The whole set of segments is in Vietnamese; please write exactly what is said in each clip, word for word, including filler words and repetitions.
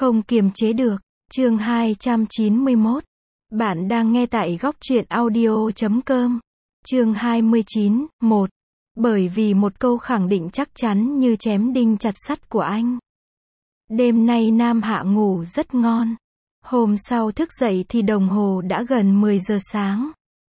Không kiềm chế được. Chương hai trăm chín mươi mốt. Bạn đang nghe tại góc truyện audio chấm com. Chương hai mươi chín, một. Bởi vì một câu khẳng định chắc chắn như chém đinh chặt sắt của anh. Đêm nay Nam Hạ ngủ rất ngon. Hôm sau thức dậy thì đồng hồ đã gần mười giờ sáng.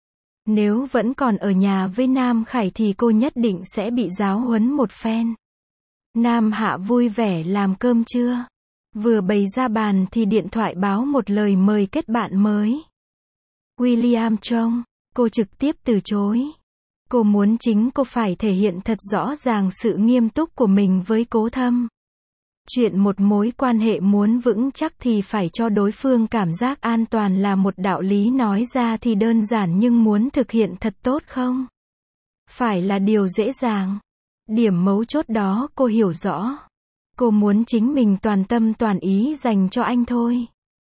Nếu vẫn còn ở nhà với Nam Khải thì cô nhất định sẽ bị giáo huấn một phen. Nam Hạ vui vẻ làm cơm trưa. Vừa bày ra bàn thì điện thoại báo một lời mời kết bạn mới. William Trong. Cô trực tiếp từ chối. Cô muốn chính cô phải thể hiện thật rõ ràng sự nghiêm túc của mình với Cố Thâm. Chuyện một mối quan hệ muốn vững chắc thì phải cho đối phương cảm giác an toàn là một đạo lý nói ra thì đơn giản nhưng muốn thực hiện thật tốt không phải là điều dễ dàng. Điểm mấu chốt đó cô hiểu rõ. Cô muốn chính mình toàn tâm toàn ý dành cho anh thôi.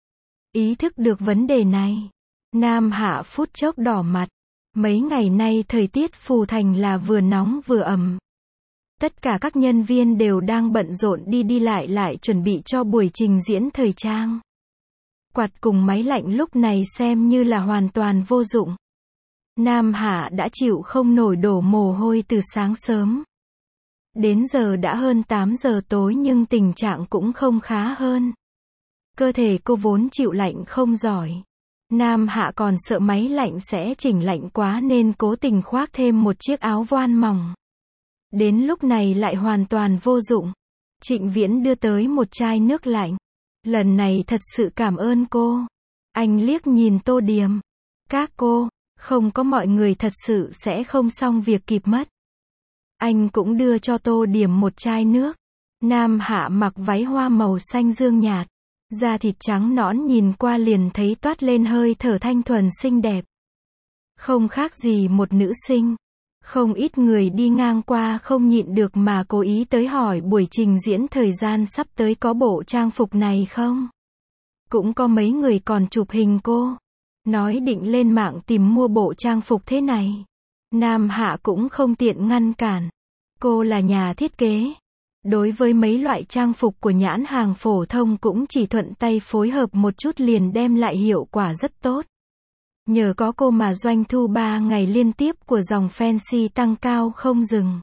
Ý thức được vấn đề này, Nam Hạ phút chốc đỏ mặt. Mấy ngày nay thời tiết Phù Thành là vừa nóng vừa ẩm. Tất cả các nhân viên đều đang bận rộn đi đi lại lại chuẩn bị cho buổi trình diễn thời trang. Quạt cùng máy lạnh lúc này xem như là hoàn toàn vô dụng. Nam Hạ đã chịu không nổi đổ mồ hôi từ sáng sớm. Đến giờ đã hơn tám giờ tối nhưng tình trạng cũng không khá hơn. Cơ thể cô vốn chịu lạnh không giỏi. Nam Hạ còn sợ máy lạnh sẽ chỉnh lạnh quá nên cố tình khoác thêm một chiếc áo voan mỏng. Đến lúc này lại hoàn toàn vô dụng. Trịnh Viễn đưa tới một chai nước lạnh. Lần này thật sự cảm ơn cô. Anh liếc nhìn Tô Điềm. Các cô, không có mọi người thật sự sẽ không xong việc kịp mất. Anh cũng đưa cho Tô Điềm một chai nước. Nam Hạ mặc váy hoa màu xanh dương nhạt. Da thịt trắng nõn nhìn qua liền thấy toát lên hơi thở thanh thuần xinh đẹp. Không khác gì một nữ sinh. Không ít người đi ngang qua không nhịn được mà cố ý tới hỏi buổi trình diễn thời gian sắp tới có bộ trang phục này không? Cũng có mấy người còn chụp hình cô. Nói định lên mạng tìm mua bộ trang phục thế này. Nam Hạ cũng không tiện ngăn cản. Cô là nhà thiết kế. Đối với mấy loại trang phục của nhãn hàng phổ thông cũng chỉ thuận tay phối hợp một chút liền đem lại hiệu quả rất tốt. Nhờ có cô mà doanh thu ba ngày liên tiếp của dòng Fancy tăng cao không dừng.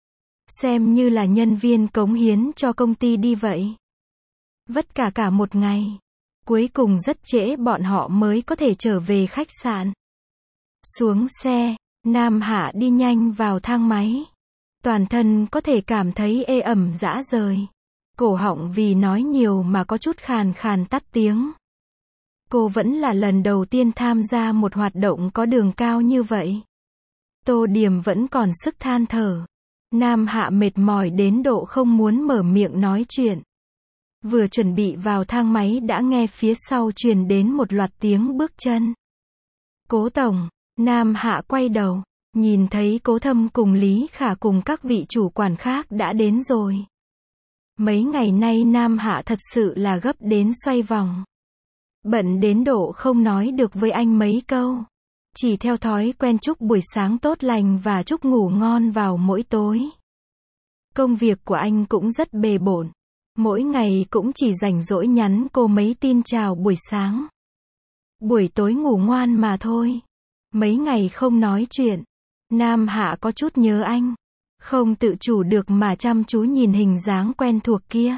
Xem như là nhân viên cống hiến cho công ty đi vậy. Vất cả cả một ngày. Cuối cùng rất trễ bọn họ mới có thể trở về khách sạn. Xuống xe, Nam Hạ đi nhanh vào thang máy. Toàn thân có thể cảm thấy ê ẩm rã rời. Cổ họng vì nói nhiều mà có chút khàn khàn tắt tiếng. Cô vẫn là lần đầu tiên tham gia một hoạt động có đường cao như vậy. Tô Điềm vẫn còn sức than thở. Nam Hạ mệt mỏi đến độ không muốn mở miệng nói chuyện. Vừa chuẩn bị vào thang máy đã nghe phía sau truyền đến một loạt tiếng bước chân. Cố tổng. Nam Hạ quay đầu. Nhìn thấy Cố Thâm cùng Lý Khả cùng các vị chủ quản khác đã đến rồi. Mấy ngày nay Nam Hạ thật sự là gấp đến xoay vòng. Bận đến độ không nói được với anh mấy câu. Chỉ theo thói quen chúc buổi sáng tốt lành và chúc ngủ ngon vào mỗi tối. Công việc của anh cũng rất bề bộn. Mỗi ngày cũng chỉ rảnh rỗi nhắn cô mấy tin chào buổi sáng. Buổi tối ngủ ngoan mà thôi. Mấy ngày không nói chuyện. Nam Hạ có chút nhớ anh. Không tự chủ được mà chăm chú nhìn hình dáng quen thuộc kia.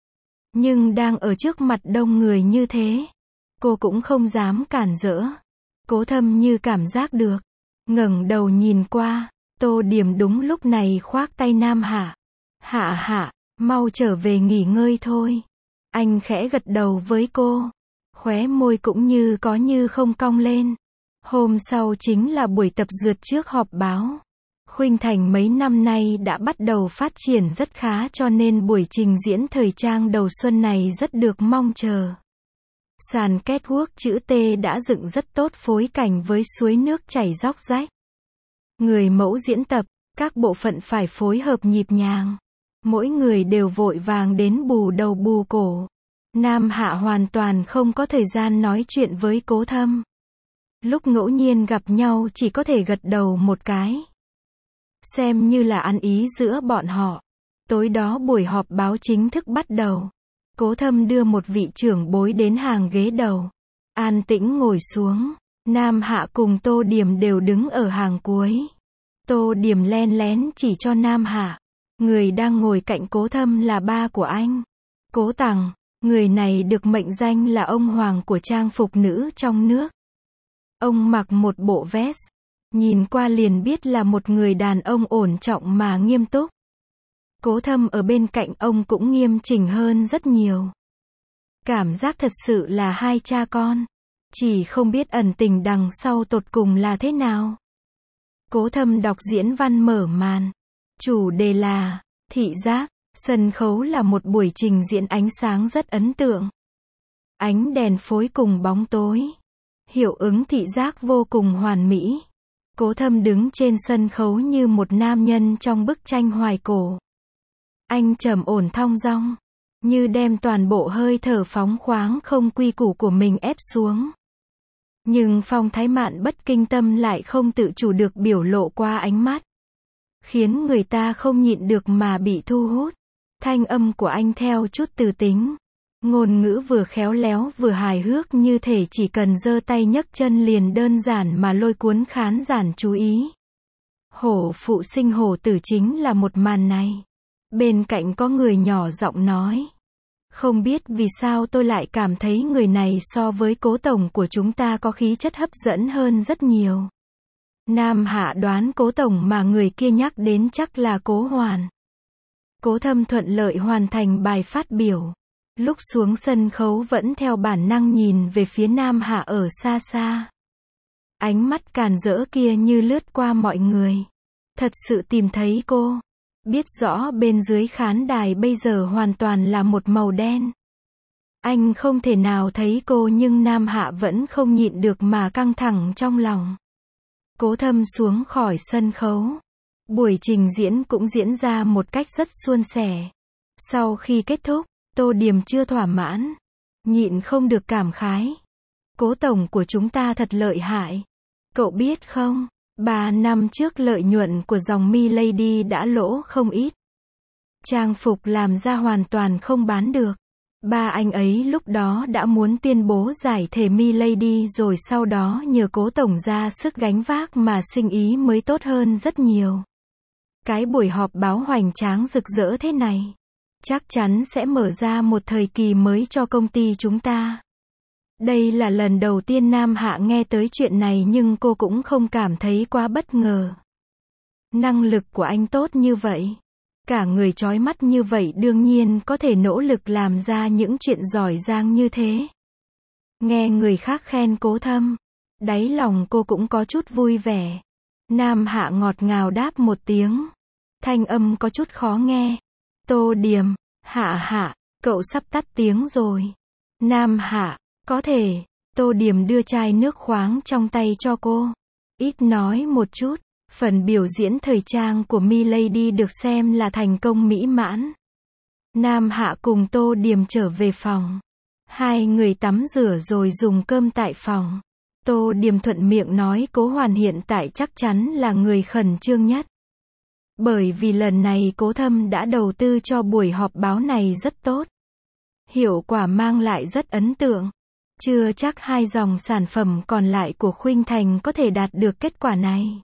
Nhưng đang ở trước mặt đông người như thế. Cô cũng không dám cản rỡ. Cố Thâm như cảm giác được. Ngẩng đầu nhìn qua. Tô Điềm đúng lúc này khoác tay Nam Hạ. Hạ Hạ, mau trở về nghỉ ngơi thôi. Anh khẽ gật đầu với cô. Khóe môi cũng như có như không cong lên. Hôm sau chính là buổi tập dượt trước họp báo. Khuynh Thành mấy năm nay đã bắt đầu phát triển rất khá cho nên buổi trình diễn thời trang đầu xuân này rất được mong chờ. Sàn catwalk chữ T đã dựng rất tốt phối cảnh với suối nước chảy róc rách. Người mẫu diễn tập, các bộ phận phải phối hợp nhịp nhàng. Mỗi người đều vội vàng đến bù đầu bù cổ. Nam Hạ hoàn toàn không có thời gian nói chuyện với Cố Thâm. Lúc ngẫu nhiên gặp nhau chỉ có thể gật đầu một cái. Xem như là ăn ý giữa bọn họ. Tối đó buổi họp báo chính thức bắt đầu. Cố Thâm đưa một vị trưởng bối đến hàng ghế đầu. An tĩnh ngồi xuống. Nam Hạ cùng Tô Điểm đều đứng ở hàng cuối. Tô Điểm len lén chỉ cho Nam Hạ. Người đang ngồi cạnh Cố Thâm là ba của anh. Cố Tằng. Người này được mệnh danh là ông hoàng của trang phục nữ trong nước. Ông mặc một bộ vest. Nhìn qua liền biết là một người đàn ông ổn trọng mà nghiêm túc. Cố Thâm ở bên cạnh ông cũng nghiêm chỉnh hơn rất nhiều. Cảm giác thật sự là hai cha con. Chỉ không biết ẩn tình đằng sau tột cùng là thế nào. Cố Thâm đọc diễn văn mở màn. Chủ đề là thị giác. Sân khấu là một buổi trình diễn ánh sáng rất ấn tượng. Ánh đèn phối cùng bóng tối. Hiệu ứng thị giác vô cùng hoàn mỹ. Cố Thâm đứng trên sân khấu như một nam nhân trong bức tranh hoài cổ. Anh trầm ổn thong dong, như đem toàn bộ hơi thở phóng khoáng không quy củ của mình ép xuống. Nhưng phong thái mạn bất kinh tâm lại không tự chủ được biểu lộ qua ánh mắt. Khiến người ta không nhịn được mà bị thu hút. Thanh âm của anh theo chút từ tính. Ngôn ngữ vừa khéo léo vừa hài hước như thể chỉ cần giơ tay nhấc chân liền đơn giản mà lôi cuốn khán giả chú ý. Hổ phụ sinh hổ tử chính là một màn này. Bên cạnh có người nhỏ giọng nói. Không biết vì sao tôi lại cảm thấy người này so với Cố Tổng của chúng ta có khí chất hấp dẫn hơn rất nhiều. Nam Hạ đoán Cố Tổng mà người kia nhắc đến chắc là Cố Hoàn. Cố Thâm thuận lợi hoàn thành bài phát biểu. Lúc xuống sân khấu vẫn theo bản năng nhìn về phía Nam Hạ ở xa xa. Ánh mắt càn rỡ kia như lướt qua mọi người. Thật sự tìm thấy cô. Biết rõ bên dưới khán đài bây giờ hoàn toàn là một màu đen. Anh không thể nào thấy cô nhưng Nam Hạ vẫn không nhịn được mà căng thẳng trong lòng. Cố Thâm xuống khỏi sân khấu. Buổi trình diễn cũng diễn ra một cách rất suôn sẻ. Sau khi kết thúc, Tô Điểm chưa thỏa mãn. Nhịn không được cảm khái. Cố Tổng của chúng ta thật lợi hại. Cậu biết không, ba năm trước lợi nhuận của dòng Milady đã lỗ không ít. Trang phục làm ra hoàn toàn không bán được. Ba anh ấy lúc đó đã muốn tuyên bố giải thể Milady rồi sau đó nhờ Cố Tổng ra sức gánh vác mà sinh ý mới tốt hơn rất nhiều. Cái buổi họp báo hoành tráng rực rỡ thế này, chắc chắn sẽ mở ra một thời kỳ mới cho công ty chúng ta. Đây là lần đầu tiên Nam Hạ nghe tới chuyện này nhưng cô cũng không cảm thấy quá bất ngờ. Năng lực của anh tốt như vậy. Cả người chói mắt như vậy đương nhiên có thể nỗ lực làm ra những chuyện giỏi giang như thế. Nghe người khác khen Cố Thâm, đáy lòng cô cũng có chút vui vẻ. Nam Hạ ngọt ngào đáp một tiếng. Thanh âm có chút khó nghe. Tô Điểm, Hạ Hạ, cậu sắp tắt tiếng rồi. Nam Hạ, có thể. Tô Điểm đưa chai nước khoáng trong tay cho cô. Ít nói một chút. Phần biểu diễn thời trang của Milady được xem là thành công mỹ mãn. Nam Hạ cùng Tô Điểm trở về phòng. Hai người tắm rửa rồi dùng cơm tại phòng. Tô Điểm thuận miệng nói Cố Hoàn hiện tại chắc chắn là người khẩn trương nhất. Bởi vì lần này Cố Thâm đã đầu tư cho buổi họp báo này rất tốt. Hiệu quả mang lại rất ấn tượng. Chưa chắc hai dòng sản phẩm còn lại của Khuynh Thành có thể đạt được kết quả này.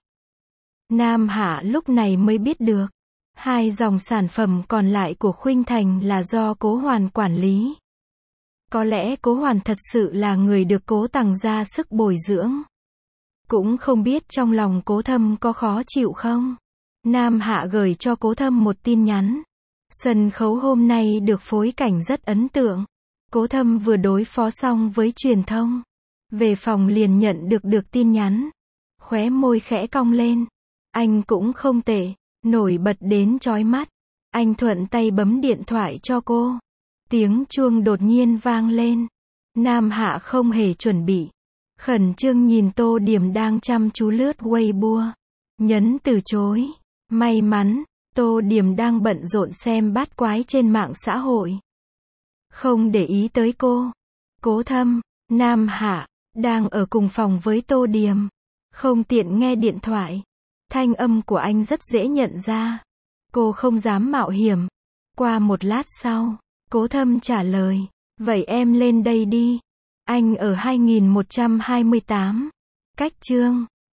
Nam Hạ lúc này mới biết được. Hai dòng sản phẩm còn lại của Khuynh Thành là do Cố Hoàn quản lý. Có lẽ Cố Hoàn thật sự là người được Cố Tằng ra sức bồi dưỡng. Cũng không biết trong lòng Cố Thâm có khó chịu không. Nam Hạ gửi cho Cố Thâm một tin nhắn. Sân khấu hôm nay được phối cảnh rất ấn tượng. Cố Thâm vừa đối phó xong với truyền thông. Về phòng liền nhận được được tin nhắn. Khóe môi khẽ cong lên. Anh cũng không tệ, nổi bật đến chói mắt. Anh thuận tay bấm điện thoại cho cô. Tiếng chuông đột nhiên vang lên. Nam Hạ không hề chuẩn bị. Khẩn trương nhìn Tô Điểm đang chăm chú lướt Weibo. Nhấn từ chối. May mắn, Tô Điểm đang bận rộn xem bát quái trên mạng xã hội. Không để ý tới cô. Cố Thâm, Nam Hạ, đang ở cùng phòng với Tô Điểm. Không tiện nghe điện thoại. Thanh âm của anh rất dễ nhận ra. Cô không dám mạo hiểm. Qua một lát sau, Cố Thâm trả lời. Vậy em lên đây đi. Anh ở hai nghìn một trăm hai mươi tám. Cách chương